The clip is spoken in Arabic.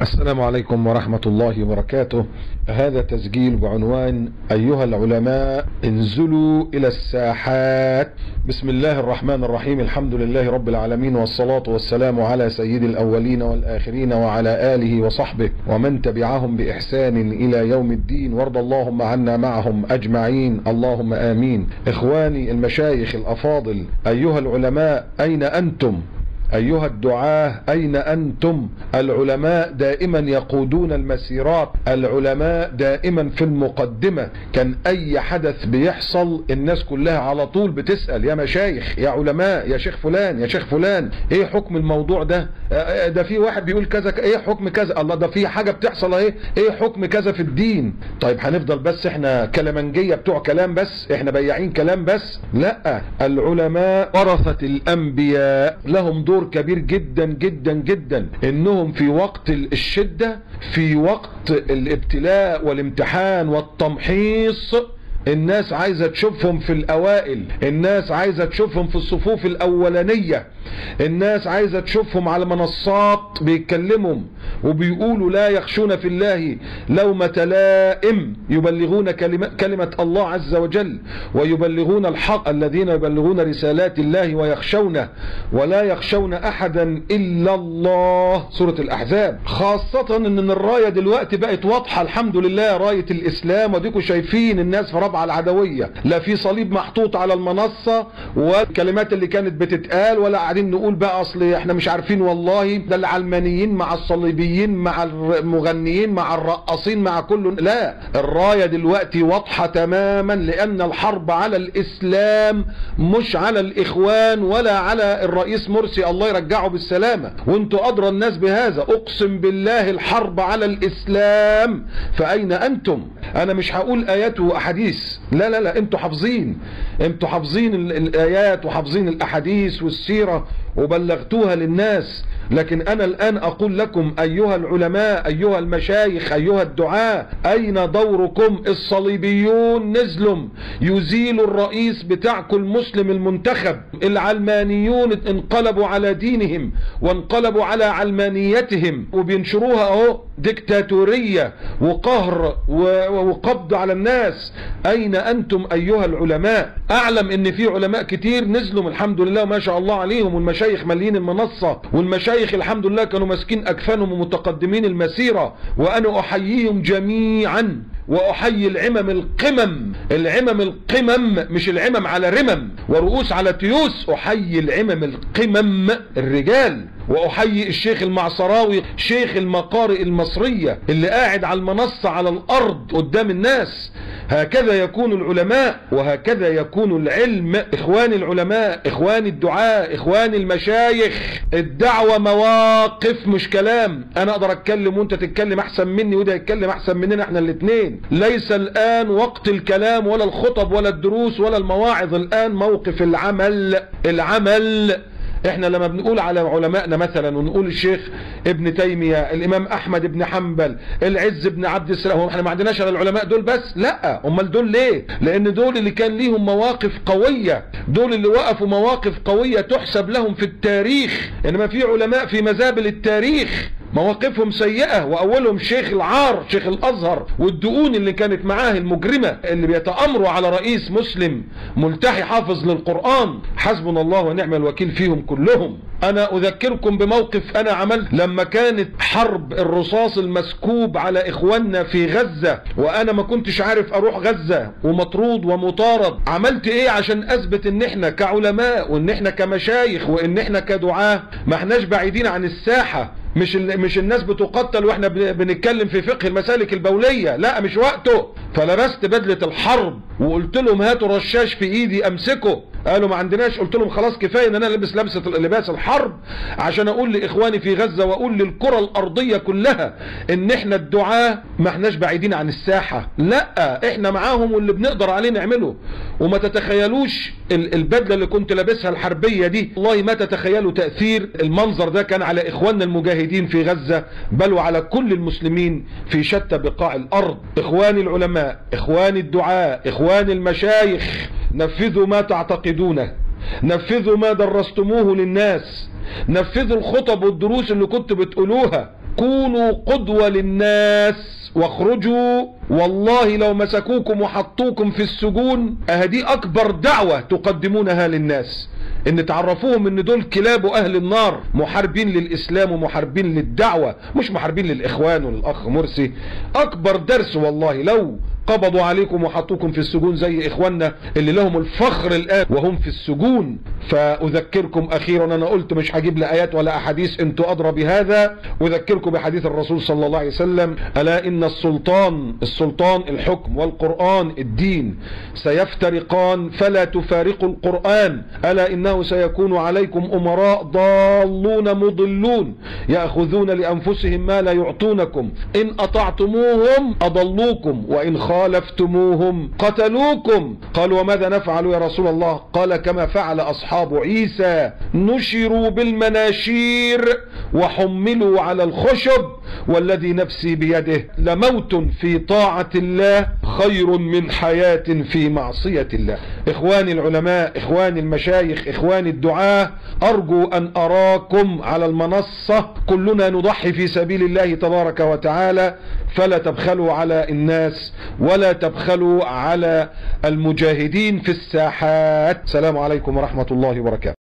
السلام عليكم ورحمة الله وبركاته. هذا تسجيل بعنوان أيها العلماء انزلوا إلى الساحات. بسم الله الرحمن الرحيم. الحمد لله رب العالمين، والصلاة والسلام على سيد الأولين والآخرين وعلى آله وصحبه ومن تبعهم بإحسان إلى يوم الدين، وارض اللهم عنا معهم أجمعين، اللهم آمين. إخواني المشايخ الأفاضل، أيها العلماء أين أنتم؟ أيها الدعاة أين أنتم؟ العلماء دائما يقودون المسيرات، العلماء دائما في المقدمة. كان أي حدث بيحصل الناس كلها على طول بتسأل يا مشايخ، يا علماء، يا شيخ فلان، يا شيخ فلان، ايه حكم الموضوع ده؟ ده في واحد بيقول كذا، ايه حكم كذا؟ الله، ده في حاجة بتحصل ايه حكم كذا في الدين؟ طيب هنفضل بس احنا كلامنجية بتوع كلام بس، احنا بياعين كلام بس؟ لا، العلماء ورثة الأنبياء، لهم دور كبير جدا جدا جدا، انهم في وقت الشدة، في وقت الابتلاء والامتحان والتمحيص، الناس عايزة تشوفهم في الأوائل، الناس عايزة تشوفهم في الصفوف الأولانية، الناس عايزة تشوفهم على منصات بيتكلموا وبيقولوا لا يخشون في الله لومة لائم، يبلغون كلمة الله عز وجل ويبلغون الحق، الذين يبلغون رسالات الله ويخشونه ولا يخشون أحدا إلا الله. سورة الأحزاب. خاصة ان الراية دلوقتي بقت واضحة الحمد لله، راية الإسلام، وديكوا شايفين الناس في ربع العدوية، لا في صليب محطوط على المنصة والكلمات اللي كانت بتتقال، ولا قاعدين نقول بقى اصل احنا مش عارفين، والله ده العلمانيين مع الصليبيين مع المغنيين مع الرقاصين مع كله. لا، الراية دلوقتي واضحة تماما، لان الحرب على الاسلام مش على الاخوان ولا على الرئيس مرسي، الله يرجعه بالسلامة، وانتوا ادرى الناس بهذا. اقسم بالله الحرب على الاسلام، فاين انتم؟ انا مش هقول ايات واحاديث، لا لا لا، انتوا حافظين، انتوا حافظين الايات وحافظين الاحاديث والسيرة وبلغتوها للناس، لكن انا الان اقول لكم ايها العلماء، ايها المشايخ، ايها الدعاة، اين دوركم؟ الصليبيون نزلوا يزيلوا الرئيس بتاعكم المسلم المنتخب، العلمانيون انقلبوا على دينهم وانقلبوا على علمانيتهم وبينشروها اهو ديكتاتورية وقهر وقبض على الناس. اين انتم ايها العلماء؟ اعلم ان في علماء كتير نزلوا الحمد لله وما شاء الله عليهم، والمشايخ مالين المنصة، والمشايخ الحمد لله كانوا ماسكين اكفانهم ومتقدمين المسيرة، وانا احييهم جميعا واحيي العمم القمم، العمم القمم، مش العمم على رمم ورؤوس على تيوس، احيي العمم القمم الرجال، واحيي الشيخ المعصراوي شيخ المقارئ المصرية اللي قاعد على المنصة على الارض قدام الناس. هكذا يكون العلماء وهكذا يكون العلم. اخواني العلماء، اخواني الدعاء، اخواني المشايخ، الدعوة مواقف مش كلام. انا اقدر اتكلم وانت تتكلم احسن مني وده يتكلم احسن مننا احنا الاثنين. ليس الان وقت الكلام ولا الخطب ولا الدروس ولا المواعظ، الان موقف العمل. العمل. احنا لما بنقول على علمائنا مثلا ونقول الشيخ ابن تيمية، الامام احمد بن حنبل، العز بن عبد السلام، احنا ما عندناش على العلماء دول بس؟ لا، امال دول ليه؟ لان دول اللي كان ليهم مواقف قوية، دول اللي وقفوا مواقف قوية تحسب لهم في التاريخ. انما في علماء في مزابل التاريخ مواقفهم سيئة، واولهم شيخ العار شيخ الازهر والدقون اللي كانت معاه المجرمة اللي بيتأمروا على رئيس مسلم ملتحي حافظ للقرآن. حسبنا الله ونعم الوكيل فيهم كلهم. انا اذكركم بموقف انا عملت لما كانت حرب الرصاص المسكوب على اخواننا في غزة، وانا ما كنتش عارف اروح غزة ومطرود ومطارد. عملت ايه عشان اثبت ان احنا كعلماء وان احنا كمشايخ وان احنا كدعاة ما احناش بعيدين عن الساحة؟ مش الناس بتقتل واحنا بنتكلم في فقه المسالك البولية، لا مش وقته. فلبست بدلة الحرب وقلت لهم هاتوا رشاش في ايدي امسكه، قالوا ما عندناش. قلت لهم خلاص كفاية ان انا لبس لباس الحرب عشان اقول لاخواني في غزة واقول للكرة الارضية كلها ان احنا الدعاة ما احناش بعيدين عن الساحة، لا احنا معاهم واللي بنقدر عليه نعمله. وما تتخيلوش البدلة اللي كنت لابسها الحربية دي، والله ما تتخيلوا تأثير المنظر ده كان على اخواننا المجاهدين في غزة، بل وعلى كل المسلمين في شتى بقاع الارض. اخواني العلماء، اخواني الدعاة، اخواني المشايخ، نفذوا ما تعتقدونه، نفذوا ما درستموه للناس، نفذوا الخطب والدروس اللي كنت بتقولوها، كونوا قدوة للناس واخرجوا، والله لو مسكوكم وحطوكم في السجون اهدي اكبر دعوة تقدمونها للناس، ان تعرفوهم ان دول كلاب اهل النار، محاربين للاسلام ومحاربين للدعوة، مش محاربين للاخوان وللاخ مرسي. اكبر درس والله لو قبضوا عليكم وحطوكم في السجون زي اخواننا اللي لهم الفخر الان وهم في السجون. فاذكركم اخيرا، انا قلت مش هجيب لا ايات ولا احاديث، انتوا ادرى بهذا، اذكركم بحديث الرسول صلى الله عليه وسلم: الا ان السلطان الحكم والقرآن الدين سيفترقان فلا تفارقوا القرآن، الا انه سيكون عليكم امراء ضالون مضلون ياخذون لانفسهم ما لا يعطونكم، ان اطعتموهم اضلوكم وان خالفتموهم قتلوكم. قالوا وماذا نفعل يا رسول الله؟ قال كما فعل اصحاب عيسى، نشروا بالمناشير وحملوا على الخشب، والذي نفسي بيده لموت في طاعة الله خير من حياة في معصية الله. اخواني العلماء، اخواني المشايخ، اخواني الدعاة، ارجو ان اراكم على المنصة كلنا نضحي في سبيل الله تبارك وتعالى، فلا تبخلوا على الناس ولا تبخلوا على المجاهدين في الساحات. السلام عليكم ورحمة الله وبركاته.